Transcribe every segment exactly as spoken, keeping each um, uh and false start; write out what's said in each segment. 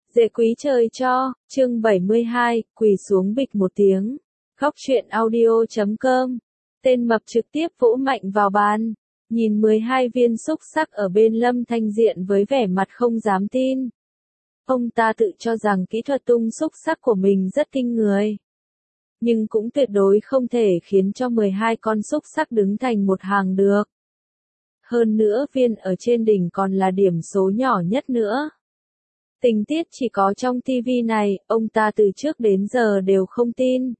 Dễ quý trời cho, chương bảy mươi hai, quỳ xuống bịch một tiếng. Khóc chuyện audio chấm com. Tên mập trực tiếp vỗ mạnh vào bàn, nhìn mười hai viên xúc xắc ở bên Lâm Thanh Diện với vẻ mặt không dám tin. Ông ta tự cho rằng kỹ thuật tung xúc xắc của mình rất kinh người, nhưng cũng tuyệt đối không thể khiến cho mười hai con xúc xắc đứng thành một hàng được. Hơn nữa viên ở trên đỉnh còn là điểm số nhỏ nhất nữa. Tình tiết chỉ có trong tivi này, ông ta từ trước đến giờ đều không tin.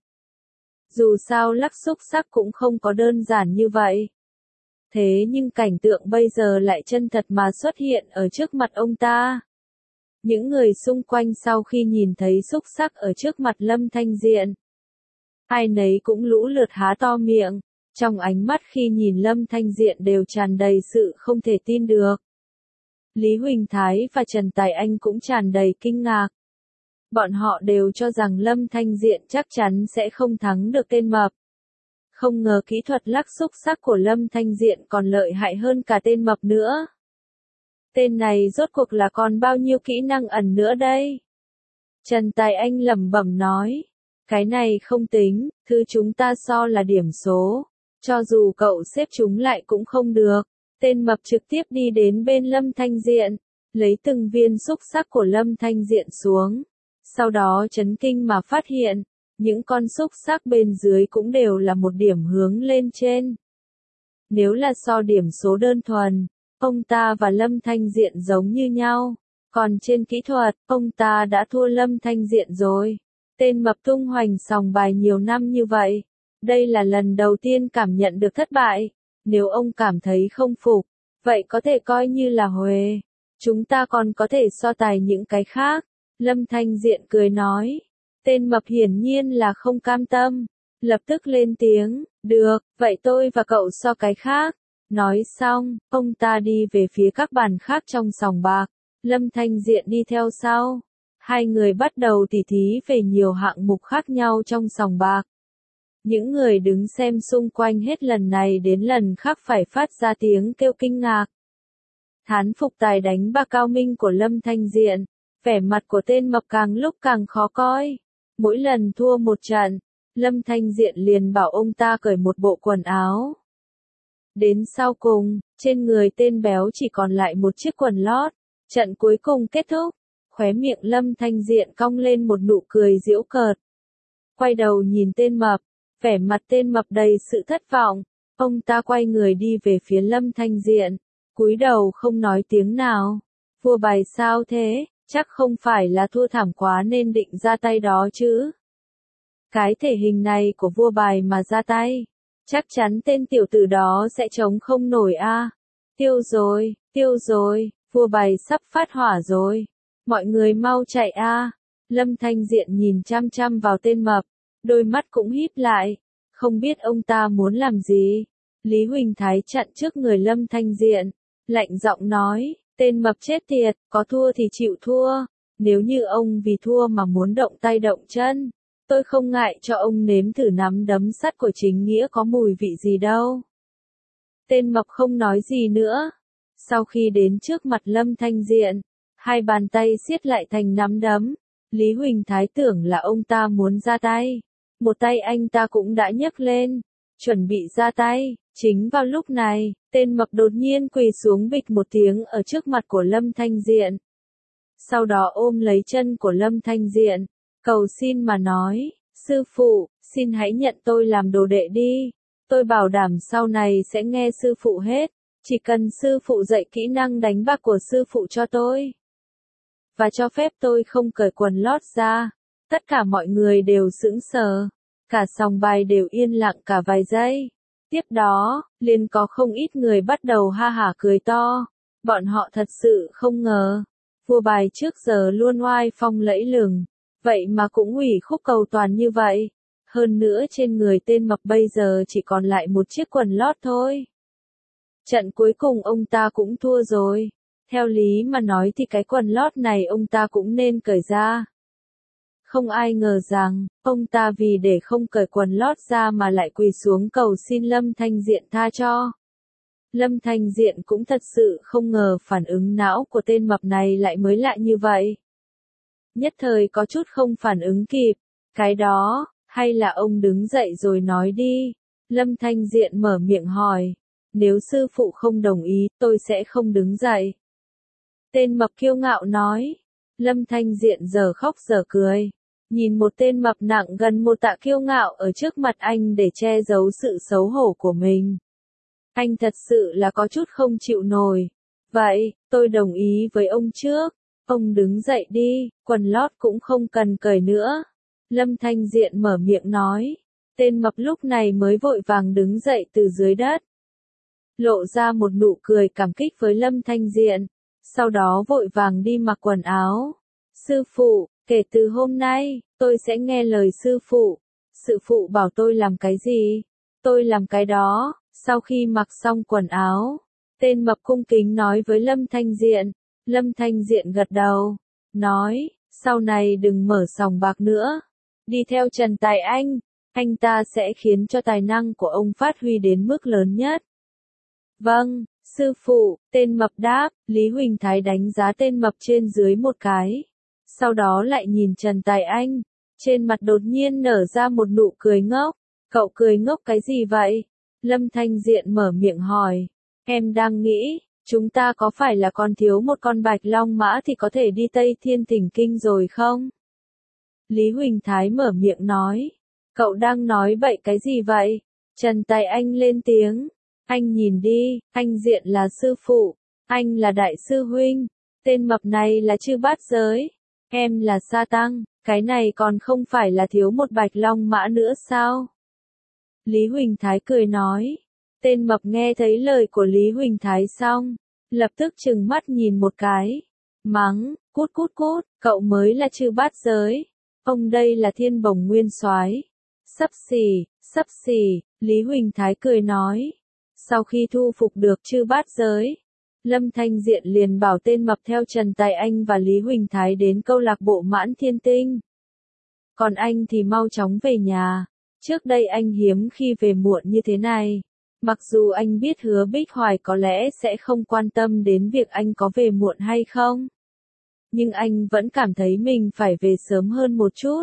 Dù sao lắc xúc xắc cũng không có đơn giản như vậy. Thế nhưng cảnh tượng bây giờ lại chân thật mà xuất hiện ở trước mặt ông ta. Những người xung quanh sau khi nhìn thấy xúc xắc ở trước mặt Lâm Thanh Diện, ai nấy cũng lũ lượt há to miệng, trong ánh mắt khi nhìn Lâm Thanh Diện đều tràn đầy sự không thể tin được. Lý Huỳnh Thái và Trần Tài Anh cũng tràn đầy kinh ngạc. Bọn họ đều cho rằng Lâm Thanh Diện chắc chắn sẽ không thắng được tên mập. Không ngờ kỹ thuật lắc xúc xắc của Lâm Thanh Diện còn lợi hại hơn cả tên mập nữa. Tên này rốt cuộc là còn bao nhiêu kỹ năng ẩn nữa đây? Trần Tài Anh lẩm bẩm nói. Cái này không tính, thứ chúng ta so là điểm số. Cho dù cậu xếp chúng lại cũng không được. Tên mập trực tiếp đi đến bên Lâm Thanh Diện, lấy từng viên xúc xắc của Lâm Thanh Diện xuống. Sau đó chấn kinh mà phát hiện, những con xúc xắc bên dưới cũng đều là một điểm hướng lên trên. Nếu là so điểm số đơn thuần, ông ta và Lâm Thanh Diện giống như nhau. Còn trên kỹ thuật, ông ta đã thua Lâm Thanh Diện rồi. Tên mập tung hoành sòng bài nhiều năm như vậy. Đây là lần đầu tiên cảm nhận được thất bại. Nếu ông cảm thấy không phục, vậy có thể coi như là huề. Chúng ta còn có thể so tài những cái khác. Lâm Thanh Diện cười nói. Tên mập hiển nhiên là không cam tâm. Lập tức lên tiếng. Được, vậy tôi và cậu so cái khác. Nói xong, ông ta đi về phía các bàn khác trong sòng bạc. Lâm Thanh Diện đi theo sau. Hai người bắt đầu tỉ thí về nhiều hạng mục khác nhau trong sòng bạc. Những người đứng xem xung quanh hết lần này đến lần khác phải phát ra tiếng kêu kinh ngạc. Thán phục tài đánh bạc cao minh của Lâm Thanh Diện, vẻ mặt của tên mập càng lúc càng khó coi. Mỗi lần thua một trận, Lâm Thanh Diện liền bảo ông ta cởi một bộ quần áo. Đến sau cùng, trên người tên béo chỉ còn lại một chiếc quần lót. Trận cuối cùng kết thúc, khóe miệng Lâm Thanh Diện cong lên một nụ cười giễu cợt. Quay đầu nhìn tên mập. Vẻ mặt tên mập đầy sự thất vọng, ông ta quay người đi về phía Lâm Thanh Diện, cúi đầu không nói tiếng nào. Vua bài sao thế, chắc không phải là thua thảm quá nên định ra tay đó chứ. Cái thể hình này của vua bài mà ra tay, chắc chắn tên tiểu tử đó sẽ chống không nổi a. À. Tiêu rồi, tiêu rồi, vua bài sắp phát hỏa rồi. Mọi người mau chạy a. À. Lâm Thanh Diện nhìn chăm chăm vào tên mập. Đôi mắt cũng híp lại, không biết ông ta muốn làm gì. Lý Huỳnh Thái chặn trước người Lâm Thanh Diện, lạnh giọng nói, tên mập chết tiệt, có thua thì chịu thua. Nếu như ông vì thua mà muốn động tay động chân, tôi không ngại cho ông nếm thử nắm đấm sắt của chính nghĩa có mùi vị gì đâu. Tên mập không nói gì nữa. Sau khi đến trước mặt Lâm Thanh Diện, hai bàn tay siết lại thành nắm đấm. Lý Huỳnh Thái tưởng là ông ta muốn ra tay. Một tay anh ta cũng đã nhấc lên, chuẩn bị ra tay. Chính vào lúc này, tên mập đột nhiên quỳ xuống bịch một tiếng ở trước mặt của Lâm Thanh Diện. Sau đó ôm lấy chân của Lâm Thanh Diện, cầu xin mà nói, sư phụ, xin hãy nhận tôi làm đồ đệ đi. Tôi bảo đảm sau này sẽ nghe sư phụ hết, chỉ cần sư phụ dạy kỹ năng đánh bạc của sư phụ cho tôi. Và cho phép tôi không cởi quần lót ra. Tất cả mọi người đều sững sờ. Cả sòng bài đều yên lặng cả vài giây. Tiếp đó, liền có không ít người bắt đầu ha hả cười to. Bọn họ thật sự không ngờ. Vua bài trước giờ luôn oai phong lẫy lừng. Vậy mà cũng ủy khúc cầu toàn như vậy. Hơn nữa trên người tên mập bây giờ chỉ còn lại một chiếc quần lót thôi. Trận cuối cùng ông ta cũng thua rồi. Theo lý mà nói thì cái quần lót này ông ta cũng nên cởi ra. Không ai ngờ rằng, ông ta vì để không cởi quần lót ra mà lại quỳ xuống cầu xin Lâm Thanh Diện tha cho. Lâm Thanh Diện cũng thật sự không ngờ phản ứng não của tên mập này lại mới lạ như vậy. nhất thời có chút không phản ứng kịp. Cái đó, hay là ông đứng dậy rồi nói đi. Lâm Thanh Diện mở miệng hỏi. Nếu sư phụ không đồng ý, tôi sẽ không đứng dậy. Tên mập kiêu ngạo nói. Lâm Thanh Diện giờ khóc giờ cười. Nhìn một tên mập nặng gần một tạ kiêu ngạo ở trước mặt anh để che giấu sự xấu hổ của mình. Anh thật sự là có chút không chịu nổi. Vậy, tôi đồng ý với ông trước. Ông đứng dậy đi, quần lót cũng không cần cởi nữa. Lâm Thanh Diện mở miệng nói. Tên mập lúc này mới vội vàng đứng dậy từ dưới đất. Lộ ra một nụ cười cảm kích với Lâm Thanh Diện. Sau đó vội vàng đi mặc quần áo. Sư phụ, kể từ hôm nay, tôi sẽ nghe lời sư phụ. Sư phụ bảo tôi làm cái gì? Tôi làm cái đó. Sau khi mặc xong quần áo, tên mập cung kính nói với Lâm Thanh Diện. Lâm Thanh Diện gật đầu. Nói, sau này đừng mở sòng bạc nữa. Đi theo Trần Tài Anh. Anh ta sẽ khiến cho tài năng của ông phát huy đến mức lớn nhất. Vâng, sư phụ, tên mập đáp. Lý Huỳnh Thái đánh giá tên mập trên dưới một cái. Sau đó lại nhìn Trần Tài Anh. Trên mặt đột nhiên nở ra một nụ cười ngốc. Cậu cười ngốc cái gì vậy? Lâm Thanh Diện mở miệng hỏi. Em đang nghĩ, chúng ta có phải là còn thiếu một con bạch long mã thì có thể đi Tây Thiên Thỉnh Kinh rồi không? Lý Huỳnh Thái mở miệng nói. Cậu đang nói bậy cái gì vậy? Trần Tài Anh lên tiếng. Anh nhìn đi, anh Diện là sư phụ, anh là đại sư huynh, tên mập này là Chư Bát Giới, em là Sa Tăng, cái này còn không phải là thiếu một bạch long mã nữa sao? Lý Huỳnh Thái cười nói. Tên mập nghe thấy lời của Lý Huỳnh Thái xong, lập tức trừng mắt nhìn một cái. Mắng, cút cút cút, cậu mới là Chư Bát Giới, ông đây là Thiên Bồng Nguyên Soái. Sắp xỉ, sắp xỉ, Lý Huỳnh Thái cười nói. Sau khi thu phục được Chư Bát Giới, Lâm Thanh Diện liền bảo tên mập theo Trần Tài Anh và Lý Huỳnh Thái đến câu lạc bộ Mãn Thiên Tinh. Còn anh thì mau chóng về nhà. Trước đây anh hiếm khi về muộn như thế này. Mặc dù anh biết Hứa Bích Hoài có lẽ sẽ không quan tâm đến việc anh có về muộn hay không. Nhưng anh vẫn cảm thấy mình phải về sớm hơn một chút.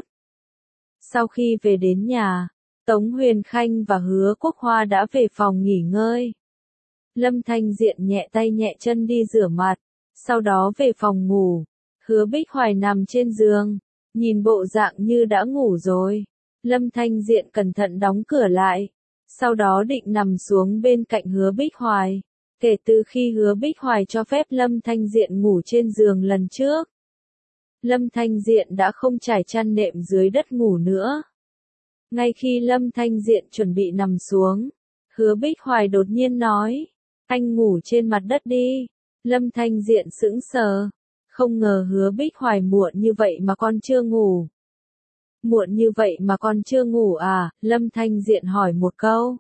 Sau khi về đến nhà, Tống Huyền Khanh và Hứa Quốc Hoa đã về phòng nghỉ ngơi. Lâm Thanh Diện nhẹ tay nhẹ chân đi rửa mặt, sau đó về phòng ngủ. Hứa Bích Hoài nằm trên giường, nhìn bộ dạng như đã ngủ rồi. Lâm Thanh Diện cẩn thận đóng cửa lại, sau đó định nằm xuống bên cạnh Hứa Bích Hoài. Kể từ khi Hứa Bích Hoài cho phép Lâm Thanh Diện ngủ trên giường lần trước, Lâm Thanh Diện đã không trải chăn nệm dưới đất ngủ nữa. Ngay khi Lâm Thanh Diện chuẩn bị nằm xuống, Hứa Bích Hoài đột nhiên nói, anh ngủ trên mặt đất đi. Lâm Thanh Diện sững sờ, không ngờ Hứa Bích Hoài muộn như vậy mà con chưa ngủ. Muộn như vậy mà con chưa ngủ à? Lâm Thanh Diện hỏi một câu.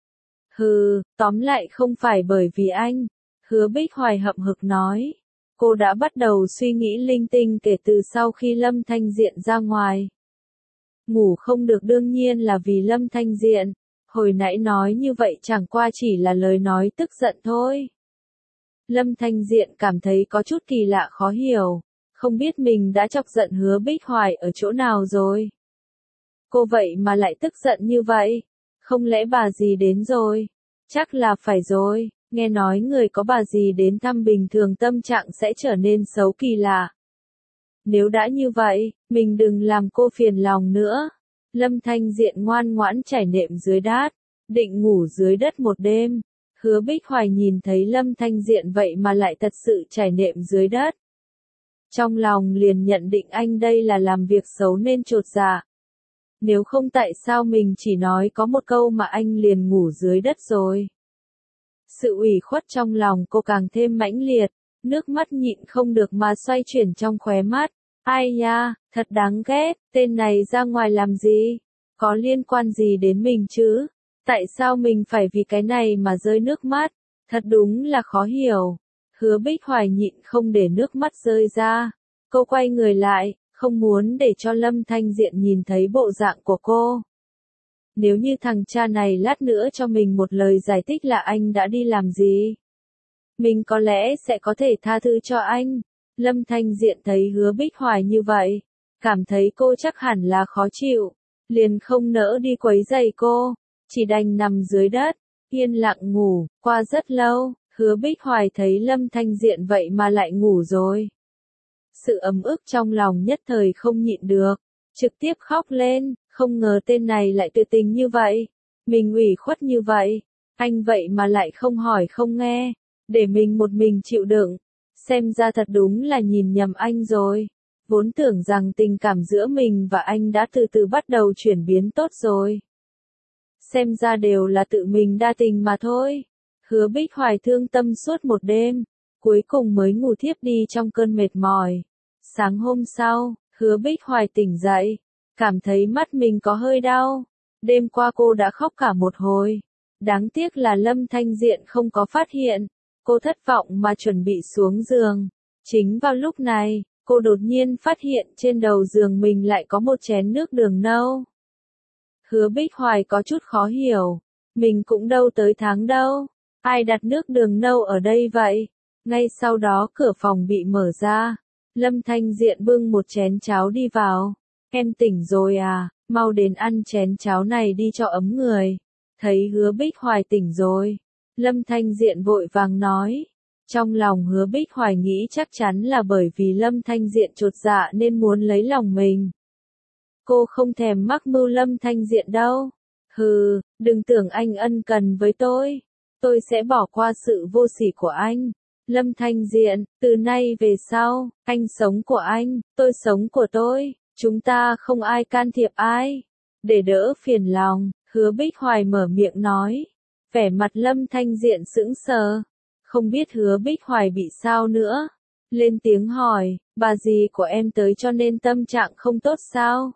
Hừ, tóm lại không phải bởi vì anh. Hứa Bích Hoài hậm hực nói. Cô đã bắt đầu suy nghĩ linh tinh kể từ sau khi Lâm Thanh Diện ra ngoài. Ngủ không được đương nhiên là vì Lâm Thanh Diện. Hồi nãy nói như vậy chẳng qua chỉ là lời nói tức giận thôi. Lâm Thanh Diện cảm thấy có chút kỳ lạ khó hiểu. Không biết mình đã chọc giận Hứa Bích Hoài ở chỗ nào rồi. Cô vậy mà lại tức giận như vậy. Không lẽ bà dì đến rồi? Chắc là phải rồi. Nghe nói người có bà dì đến thăm bình thường tâm trạng sẽ trở nên xấu kỳ lạ. Nếu đã như vậy, mình đừng làm cô phiền lòng nữa. Lâm Thanh Diện ngoan ngoãn trải nệm dưới đát, định ngủ dưới đất một đêm. Hứa Bích Hoài nhìn thấy Lâm Thanh Diện vậy mà lại thật sự trải nệm dưới đất. Trong lòng liền nhận định anh đây là làm việc xấu nên chột dạ. Nếu không tại sao mình chỉ nói có một câu mà anh liền ngủ dưới đất rồi. Sự ủy khuất trong lòng cô càng thêm mãnh liệt, nước mắt nhịn không được mà xoay chuyển trong khóe mắt. Ai nha, thật đáng ghét, tên này ra ngoài làm gì? Có liên quan gì đến mình chứ? Tại sao mình phải vì cái này mà rơi nước mắt? Thật đúng là khó hiểu. Hứa Bích Hoài nhịn không để nước mắt rơi ra. Cô quay người lại, không muốn để cho Lâm Thanh Diện nhìn thấy bộ dạng của cô. Nếu như thằng cha này lát nữa cho mình một lời giải thích là anh đã đi làm gì, mình có lẽ sẽ có thể tha thứ cho anh. Lâm Thanh Diện thấy Hứa Bích Hoài như vậy, cảm thấy cô chắc hẳn là khó chịu, liền không nỡ đi quấy rầy cô, chỉ đành nằm dưới đất, yên lặng ngủ. Qua rất lâu, Hứa Bích Hoài thấy Lâm Thanh Diện vậy mà lại ngủ rồi. Sự ấm ức trong lòng nhất thời không nhịn được, trực tiếp khóc lên, không ngờ tên này lại tuyệt tình như vậy, mình ủy khuất như vậy, anh vậy mà lại không hỏi không nghe, để mình một mình chịu đựng, xem ra thật đúng là nhìn nhầm anh rồi, vốn tưởng rằng tình cảm giữa mình và anh đã từ từ bắt đầu chuyển biến tốt rồi. Xem ra đều là tự mình đa tình mà thôi. Hứa Bích Hoài thương tâm suốt một đêm, cuối cùng mới ngủ thiếp đi trong cơn mệt mỏi. Sáng hôm sau, Hứa Bích Hoài tỉnh dậy, cảm thấy mắt mình có hơi đau. Đêm qua cô đã khóc cả một hồi. Đáng tiếc là Lâm Thanh Diện không có phát hiện. Cô thất vọng mà chuẩn bị xuống giường. Chính vào lúc này, cô đột nhiên phát hiện trên đầu giường mình lại có một chén nước đường nâu. Hứa Bích Hoài có chút khó hiểu. Mình cũng đâu tới tháng đâu. Ai đặt nước đường nâu ở đây vậy? Ngay sau đó cửa phòng bị mở ra. Lâm Thanh Diện bưng một chén cháo đi vào. Em tỉnh rồi à, mau đến ăn chén cháo này đi cho ấm người. Thấy Hứa Bích Hoài tỉnh rồi. Lâm Thanh Diện vội vàng nói. Trong lòng Hứa Bích Hoài nghĩ chắc chắn là bởi vì Lâm Thanh Diện chột dạ nên muốn lấy lòng mình. Cô không thèm mắc mưu Lâm Thanh Diện đâu. Hừ, đừng tưởng anh ân cần với tôi. Tôi sẽ bỏ qua sự vô sỉ của anh. Lâm Thanh Diện, từ nay về sau, anh sống của anh, tôi sống của tôi, chúng ta không ai can thiệp ai. Để đỡ phiền lòng, Hứa Bích Hoài mở miệng nói. Vẻ mặt Lâm Thanh Diện sững sờ. Không biết Hứa Bích Hoài bị sao nữa. Lên tiếng hỏi, bà dì của em tới cho nên tâm trạng không tốt sao?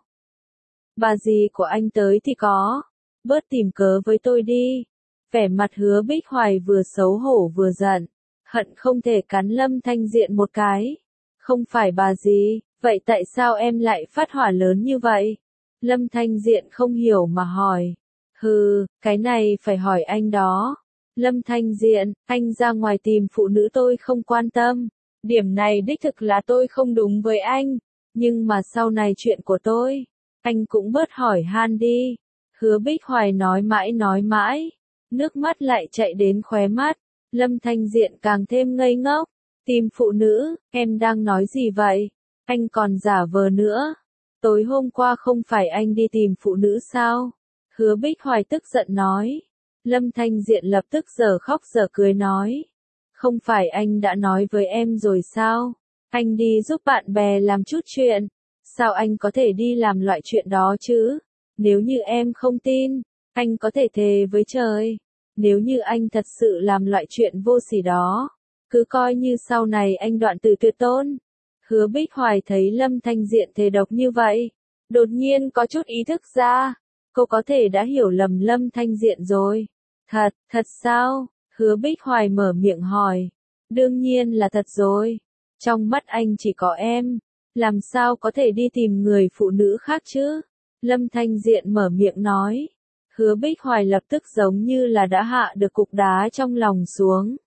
Bà dì của anh tới thì có. Bớt tìm cớ với tôi đi. Vẻ mặt Hứa Bích Hoài vừa xấu hổ vừa giận. Hận không thể cắn Lâm Thanh Diện một cái. Không phải bà dì, vậy tại sao em lại phát hỏa lớn như vậy? Lâm Thanh Diện không hiểu mà hỏi. Hừ, cái này phải hỏi anh đó. Lâm Thanh Diện, anh ra ngoài tìm phụ nữ tôi không quan tâm. Điểm này đích thực là tôi không đúng với anh. Nhưng mà sau này chuyện của tôi, anh cũng bớt hỏi han đi. Hứa Bích Hoài nói mãi nói mãi. Nước mắt lại chạy đến khóe mắt. Lâm Thanh Diện càng thêm ngây ngốc. Tìm phụ nữ, em đang nói gì vậy? Anh còn giả vờ nữa. Tối hôm qua không phải anh đi tìm phụ nữ sao? Hứa Bích Hoài tức giận nói. Lâm Thanh Diện lập tức giờ khóc giờ cười nói. Không phải anh đã nói với em rồi sao? Anh đi giúp bạn bè làm chút chuyện. Sao anh có thể đi làm loại chuyện đó chứ? Nếu như em không tin, anh có thể thề với trời. Nếu như anh thật sự làm loại chuyện vô sỉ đó, cứ coi như sau này anh đoạn tử tuyệt tôn. Hứa Bích Hoài thấy Lâm Thanh Diện thề độc như vậy, đột nhiên có chút ý thức ra. Cô có thể đã hiểu lầm Lâm Thanh Diện rồi. Thật, thật sao? Hứa Bích Hoài mở miệng hỏi. Đương nhiên là thật rồi. Trong mắt anh chỉ có em. Làm sao có thể đi tìm người phụ nữ khác chứ? Lâm Thanh Diện mở miệng nói. Hứa Bích Hoài lập tức giống như là đã hạ được cục đá trong lòng xuống.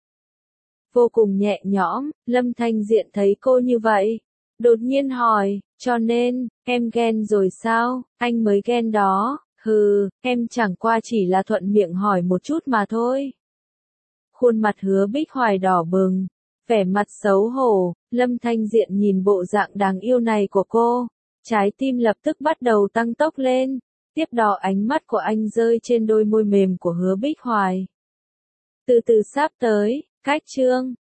Vô cùng nhẹ nhõm, Lâm Thanh Diện thấy cô như vậy. Đột nhiên hỏi, cho nên, em ghen rồi sao? Anh mới ghen đó. Hừ, em chẳng qua chỉ là thuận miệng hỏi một chút mà thôi. Khuôn mặt Hứa Bích Hoài đỏ bừng, vẻ mặt xấu hổ. Lâm Thanh Diện nhìn bộ dạng đáng yêu này của cô, trái tim lập tức bắt đầu tăng tốc lên. Tiếp đó ánh mắt của anh rơi trên đôi môi mềm của Hứa Bích Hoài. Từ từ sắp tới, cách chương